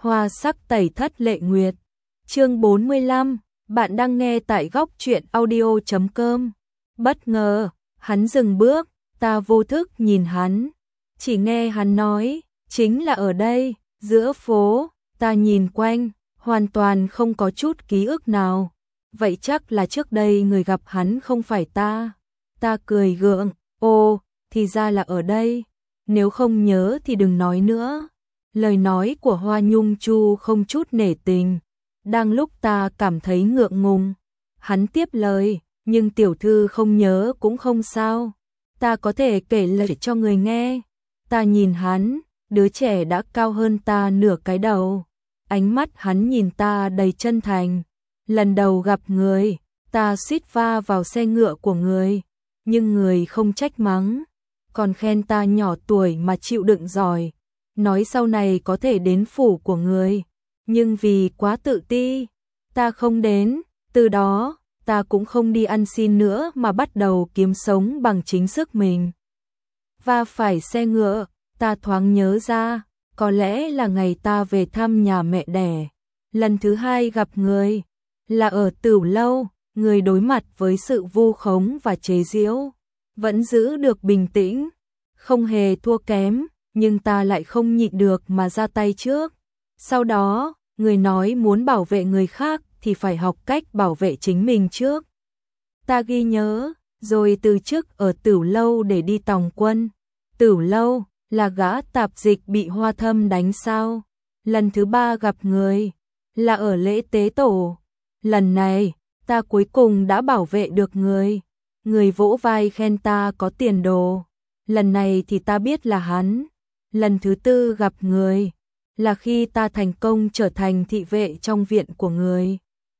Hoa sắc tẩy thất lệ nguyệt. Chương 45, bạn đang nghe tại góc truyện audio.com. Bất ngờ, hắn dừng bước, ta vô thức nhìn hắn. Chỉ nghe hắn nói, chính là ở đây, giữa phố, ta nhìn quanh, hoàn toàn không có chút ký ức nào. Vậy chắc là trước đây người gặp hắn không phải ta. Ta cười gượng, ô, thì ra là ở đây. Nếu không nhớ thì đừng nói nữa. Lời nói của Hoa Nhung Chu không chút nể tình. Đang lúc ta cảm thấy ngượng ngùng, hắn tiếp lời, nhưng tiểu thư không nhớ cũng không sao. Ta có thể kể lại cho người nghe. Ta nhìn hắn, đứa trẻ đã cao hơn ta nửa cái đầu. Ánh mắt hắn nhìn ta đầy chân thành. Lần đầu gặp người, ta suýt va vào xe ngựa của người, nhưng người không trách mắng, còn khen ta nhỏ tuổi mà chịu đựng giỏi, nói sau này có thể đến phủ của người, nhưng vì quá tự ti, ta không đến, từ đó, ta cũng không đi ăn xin nữa mà bắt đầu kiếm sống bằng chính sức mình. Va phải xe ngựa, ta thoáng nhớ ra, có lẽ là ngày ta về thăm nhà mẹ đẻ, lần thứ hai gặp người, là ở Tửu Lâu, người đối mặt với sự vu khống và chế giễu, vẫn giữ được bình tĩnh, không hề thua kém, nhưng ta lại không nhịn được mà ra tay trước. Sau đó, người nói muốn bảo vệ người khác thì phải học cách bảo vệ chính mình trước. Ta ghi nhớ, rồi từ chức ở Tửu Lâu để đi tòng quân. Tửu Lâu là gã tạp dịch bị Hoa Thâm đánh sao? Lần thứ ba gặp người là ở lễ tế tổ. Lần này, ta cuối cùng đã bảo vệ được người. Người vỗ vai khen ta có tiền đồ. Lần này thì ta biết là hắn. Lần thứ tư gặp người là khi ta thành công trở thành thị vệ trong viện của người.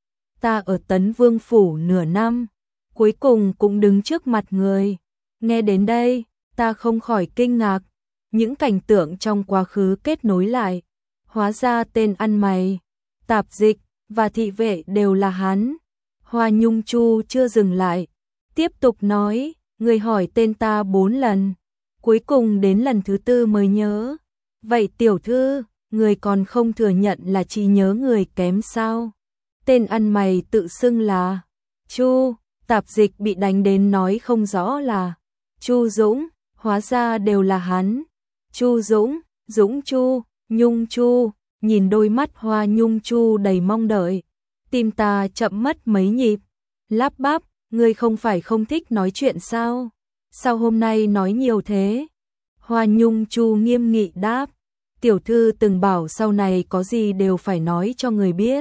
Ta ở Tấn Vương Phủ nửa năm, cuối cùng cũng đứng trước mặt người. Nghe đến đây, ta không khỏi kinh ngạc. Những cảnh tượng trong quá khứ kết nối lại. Hóa ra tên ăn mày, tạp dịch và thị vệ đều là hắn. Hoa Nhung Chu chưa dừng lại, tiếp tục nói, người hỏi tên ta 4 lần, cuối cùng đến lần thứ tư mới nhớ. Vậy tiểu thư, người còn không thừa nhận là chỉ nhớ người kém sao? Tên ăn mày tự xưng là Chu, tạp dịch bị đánh đến nói không rõ là Chu Dũng, hóa ra đều là hắn. Chu Dũng, Dũng Chu, Nhung Chu. Nhìn đôi mắt Hoa Nhung Chu đầy mong đợi, tim ta chậm mất mấy nhịp, lắp bắp, ngươi không phải không thích nói chuyện sao? Sao hôm nay nói nhiều thế? Hoa Nhung Chu nghiêm nghị đáp, tiểu thư từng bảo sau này có gì đều phải nói cho người biết.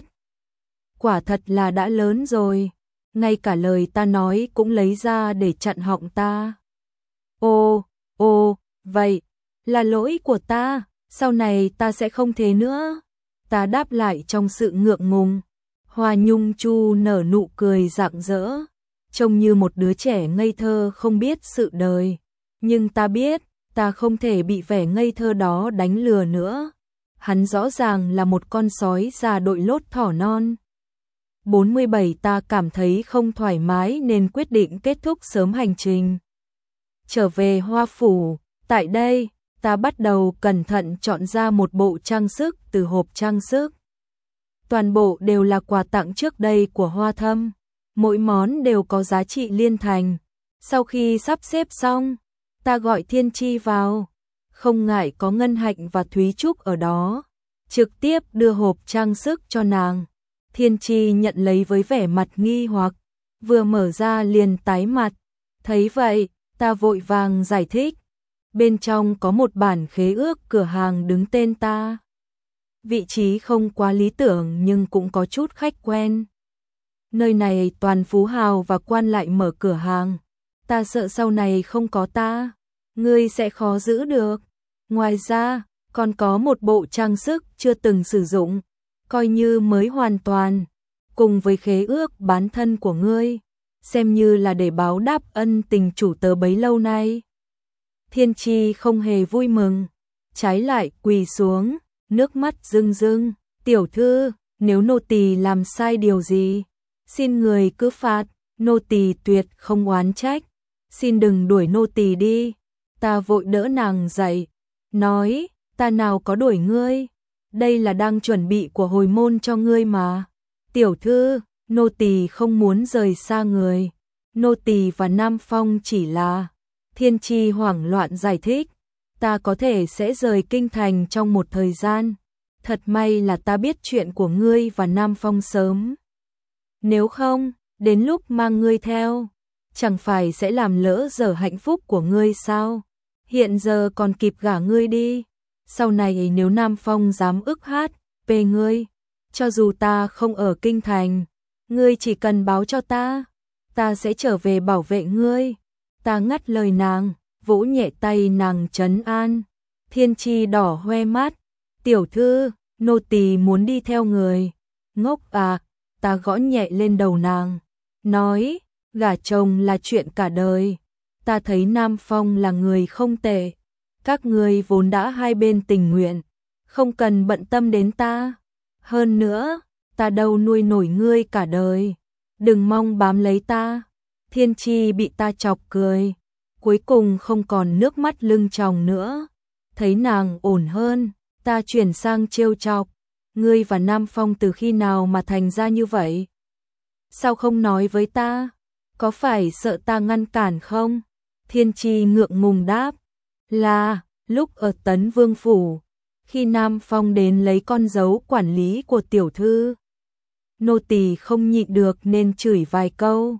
Quả thật là đã lớn rồi, ngay cả lời ta nói cũng lấy ra để chặn họng ta. Ô, vậy, là lỗi của ta. Sau này ta sẽ không thế nữa. Ta đáp lại trong sự ngượng ngùng. Hoa Nhung Chu nở nụ cười rạng rỡ, trông như một đứa trẻ ngây thơ không biết sự đời. Nhưng ta biết, ta không thể bị vẻ ngây thơ đó đánh lừa nữa. Hắn rõ ràng là một con sói già đội lốt thỏ non. 47 ta cảm thấy không thoải mái nên quyết định kết thúc sớm hành trình. Trở về Hoa Phủ, tại đây, ta bắt đầu cẩn thận chọn ra một bộ trang sức từ hộp trang sức. Toàn bộ đều là quà tặng trước đây của Hoa Thâm, mỗi món đều có giá trị liên thành. Sau khi sắp xếp xong, ta gọi Thiên Chi vào, không ngại có Ngân Hạnh và Thúy Trúc ở đó, trực tiếp đưa hộp trang sức cho nàng. Thiên Chi nhận lấy với vẻ mặt nghi hoặc, vừa mở ra liền tái mặt. Thấy vậy, ta vội vàng giải thích. Bên trong có một bản khế ước cửa hàng đứng tên ta. Vị trí không quá lý tưởng nhưng cũng có chút khách quen. Nơi này toàn phú hào và quan lại mở cửa hàng. Ta sợ sau này không có ta, ngươi sẽ khó giữ được. Ngoài ra, còn có một bộ trang sức chưa từng sử dụng, coi như mới hoàn toàn, cùng với khế ước bán thân của ngươi, xem như là để báo đáp ân tình chủ tớ bấy lâu nay. Thiên Chi không hề vui mừng, trái lại quỳ xuống, nước mắt rưng rưng. Tiểu thư, nếu nô tỳ làm sai điều gì, xin người cứ phạt, nô tỳ tuyệt không oán trách. Xin đừng đuổi nô tỳ đi. Ta vội đỡ nàng dậy, nói, ta nào có đuổi ngươi. đây là đang chuẩn bị của hồi môn cho ngươi mà. Tiểu thư, nô tỳ không muốn rời xa người. Nô tỳ và Nam Phong chỉ là... Thiên Chi hoảng loạn giải thích. Ta có thể sẽ rời kinh thành trong một thời gian. Thật may là ta biết chuyện của ngươi và Nam Phong sớm. Nếu không, đến lúc mang ngươi theo, chẳng phải sẽ làm lỡ dở hạnh phúc của ngươi sao? Hiện giờ còn kịp gả ngươi đi. Sau này nếu Nam Phong dám ức hát về ngươi, cho dù ta không ở kinh thành, ngươi chỉ cần báo cho ta sẽ trở về bảo vệ ngươi. Ta ngắt lời nàng, vỗ nhẹ tay nàng trấn an. Thiên Chi đỏ hoe mắt. Tiểu thư, nô tỳ muốn đi theo người. Ngốc à, ta gõ nhẹ lên đầu nàng. Nói, gả chồng là chuyện cả đời. Ta thấy Nam Phong là người không tệ. Các ngươi vốn đã hai bên tình nguyện, không cần bận tâm đến ta. Hơn nữa, ta đâu nuôi nổi ngươi cả đời. Đừng mong bám lấy ta. Thiên Chi bị ta chọc cười. Cuối cùng không còn nước mắt lưng tròng nữa. Thấy nàng ổn hơn, ta chuyển sang trêu chọc. Ngươi và Nam Phong từ khi nào mà thành ra như vậy? Sao không nói với ta? Có phải sợ ta ngăn cản không? Thiên Chi ngượng ngùng đáp. Là, lúc ở Tấn Vương Phủ, khi Nam Phong đến lấy con dấu quản lý của tiểu thư, nô tỳ không nhịn được nên chửi vài câu.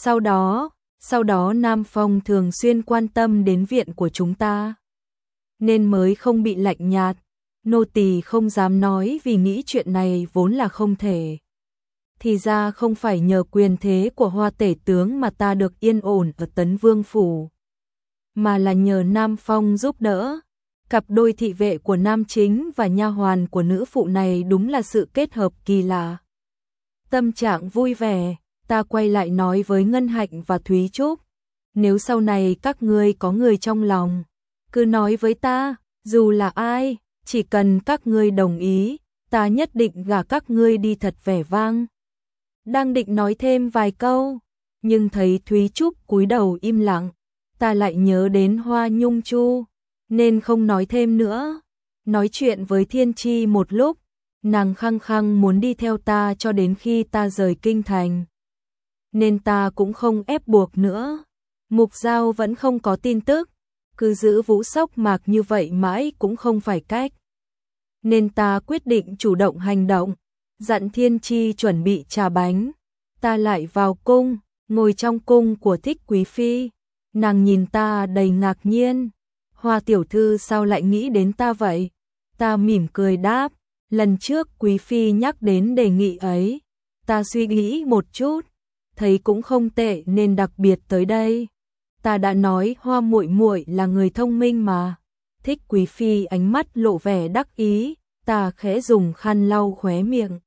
Sau đó Nam Phong thường xuyên quan tâm đến viện của chúng ta, nên mới không bị lạnh nhạt. Nô tỳ không dám nói vì nghĩ chuyện này vốn là không thể. Thì ra không phải nhờ quyền thế của Hoa tể tướng mà ta được yên ổn ở Tấn Vương Phủ, mà là nhờ Nam Phong giúp đỡ. Cặp đôi thị vệ của nam chính và nha hoàn của nữ phụ này đúng là sự kết hợp kỳ lạ. Tâm trạng vui vẻ, ta quay lại nói với Ngân Hạnh và Thúy Trúc. Nếu sau này các ngươi có người trong lòng, cứ nói với ta, dù là ai, chỉ cần các ngươi đồng ý, ta nhất định gả các ngươi đi thật vẻ vang. Đang định nói thêm vài câu, nhưng thấy Thúy Trúc cúi đầu im lặng, ta lại nhớ đến Hoa Nhung Chu, nên không nói thêm nữa. Nói chuyện với Thiên Chi một lúc, nàng khăng khăng muốn đi theo ta cho đến khi ta rời kinh thành, nên ta cũng không ép buộc nữa. Mục Giao vẫn không có tin tức, cứ giữ Vũ Sóc Mạc như vậy mãi cũng không phải cách, nên ta quyết định chủ động hành động, dặn Thiên Chi chuẩn bị trà bánh. Ta lại vào cung, ngồi trong cung của Thích Quý Phi. Nàng nhìn ta đầy ngạc nhiên. Hoa tiểu thư sao lại nghĩ đến ta vậy? Ta mỉm cười đáp, lần trước Quý Phi nhắc đến đề nghị ấy, ta suy nghĩ một chút, thấy cũng không tệ nên đặc biệt tới đây. Ta đã nói Hoa muội muội là người thông minh mà. Thích Quý Phi ánh mắt lộ vẻ đắc ý, ta khẽ dùng khăn lau khóe miệng.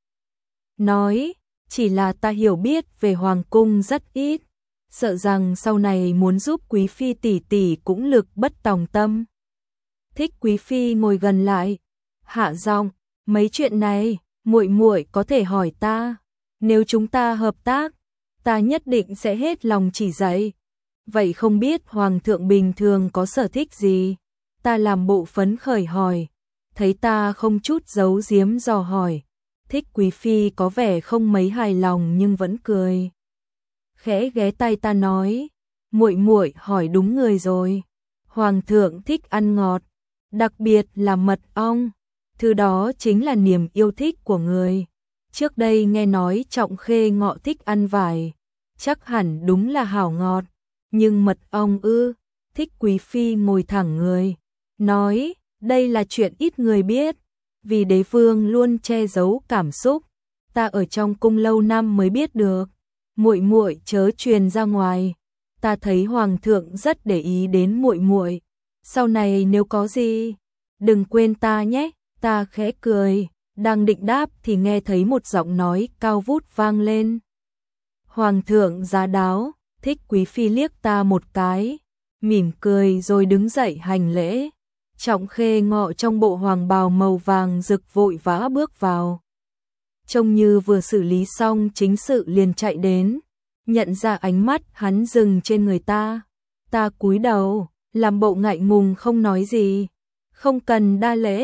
Nói, chỉ là ta hiểu biết về hoàng cung rất ít, sợ rằng sau này muốn giúp Quý Phi tỷ tỷ cũng lực bất tòng tâm. Thích Quý Phi ngồi gần lại, hạ giọng, mấy chuyện này, muội muội có thể hỏi ta, nếu chúng ta hợp tác, ta nhất định sẽ hết lòng chỉ dạy. Vậy không biết hoàng thượng bình thường có sở thích gì? Ta làm bộ phấn khởi hỏi, thấy ta không chút giấu giếm dò hỏi. Thích Quý Phi có vẻ không mấy hài lòng nhưng vẫn cười. Khẽ ghé tay ta nói, muội muội hỏi đúng người rồi. Hoàng thượng thích ăn ngọt, đặc biệt là mật ong. Thứ đó chính là niềm yêu thích của người. Trước đây nghe nói Trọng Khê Ngọ thích ăn vải, chắc hẳn đúng là hảo ngọt. Nhưng mật ong ư? Thích Quý Phi ngồi thẳng người, nói, đây là chuyện ít người biết. Vì đế vương luôn che giấu cảm xúc, ta ở trong cung lâu năm mới biết được. Muội muội chớ truyền ra ngoài. Ta thấy hoàng thượng rất để ý đến muội muội. Sau này nếu có gì, đừng quên ta nhé. Ta khẽ cười, đang định đáp thì nghe thấy một giọng nói cao vút vang lên. Hoàng thượng giá đáo. Thích Quý Phi liếc ta một cái, mỉm cười rồi đứng dậy hành lễ. Trọng Khê Ngọ trong bộ hoàng bào màu vàng rực vội vã bước vào. Trông như vừa xử lý xong chính sự liền chạy đến, nhận ra ánh mắt hắn dừng trên người ta. Ta cúi đầu, làm bộ ngại ngùng không nói gì. Không cần đa lễ,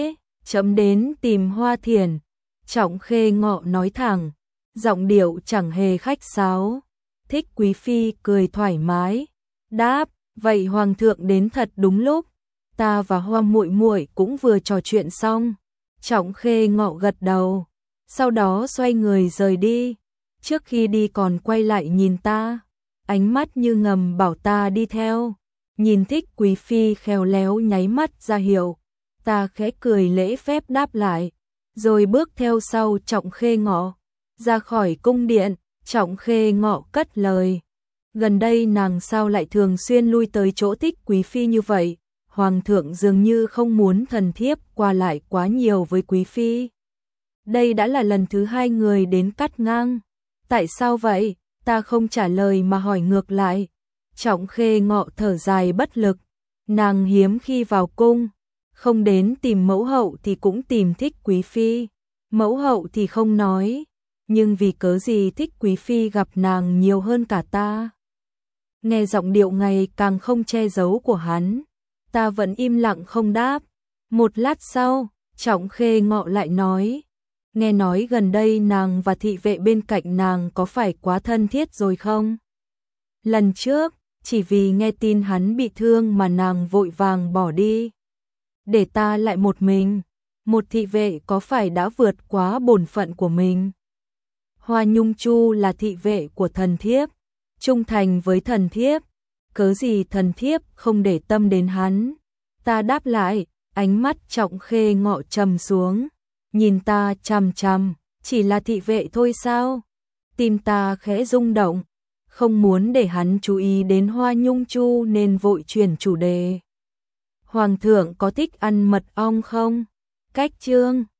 chấm đến tìm Hoa Thiển. Trọng Khê Ngọ nói thẳng, giọng điệu chẳng hề khách sáo. Thích Quý Phi cười thoải mái, đáp, vậy Hoàng thượng đến thật đúng lúc, ta và Hoa muội muội cũng vừa trò chuyện xong. Trọng Khê Ngọ gật đầu, sau đó xoay người rời đi. Trước khi đi còn quay lại nhìn ta, ánh mắt như ngầm bảo ta đi theo. Nhìn Thích Quý Phi khéo léo nháy mắt ra hiệu, ta khẽ cười lễ phép đáp lại, rồi bước theo sau Trọng Khê Ngọ. Ra khỏi cung điện, Trọng Khê Ngọ cất lời. Gần đây nàng sao lại thường xuyên lui tới chỗ Thích Quý Phi như vậy? Hoàng thượng dường như không muốn thần thiếp qua lại quá nhiều với Quý Phi. Đây đã là lần thứ 2 người đến cắt ngang. Tại sao vậy? Ta không trả lời mà hỏi ngược lại. Trọng Khê Ngọ thở dài bất lực. Nàng hiếm khi vào cung, không đến tìm mẫu hậu thì cũng tìm Thích Quý Phi. Mẫu hậu thì không nói, nhưng vì cớ gì Thích Quý Phi gặp nàng nhiều hơn cả ta? Nghe giọng điệu ngày càng không che giấu của hắn, ta vẫn im lặng không đáp. Một lát sau, Trọng Khê Ngọ lại nói, nghe nói gần đây nàng và thị vệ bên cạnh nàng có phải quá thân thiết rồi không? Lần trước, chỉ vì nghe tin hắn bị thương mà nàng vội vàng bỏ đi, để ta lại một mình. Một thị vệ có phải đã vượt quá bổn phận của mình? Hoa Nhung Chu là thị vệ của thần thiếp, trung thành với thần thiếp, cớ gì thần thiếp không để tâm đến hắn? Ta đáp lại, ánh mắt Trọng Khê Ngọ trầm xuống, nhìn ta chằm chằm, chỉ là thị vệ thôi sao? Tim ta khẽ rung động, không muốn để hắn chú ý đến Hoa Nhung Chu nên vội chuyển chủ đề. Hoàng thượng có thích ăn mật ong không? Cách chương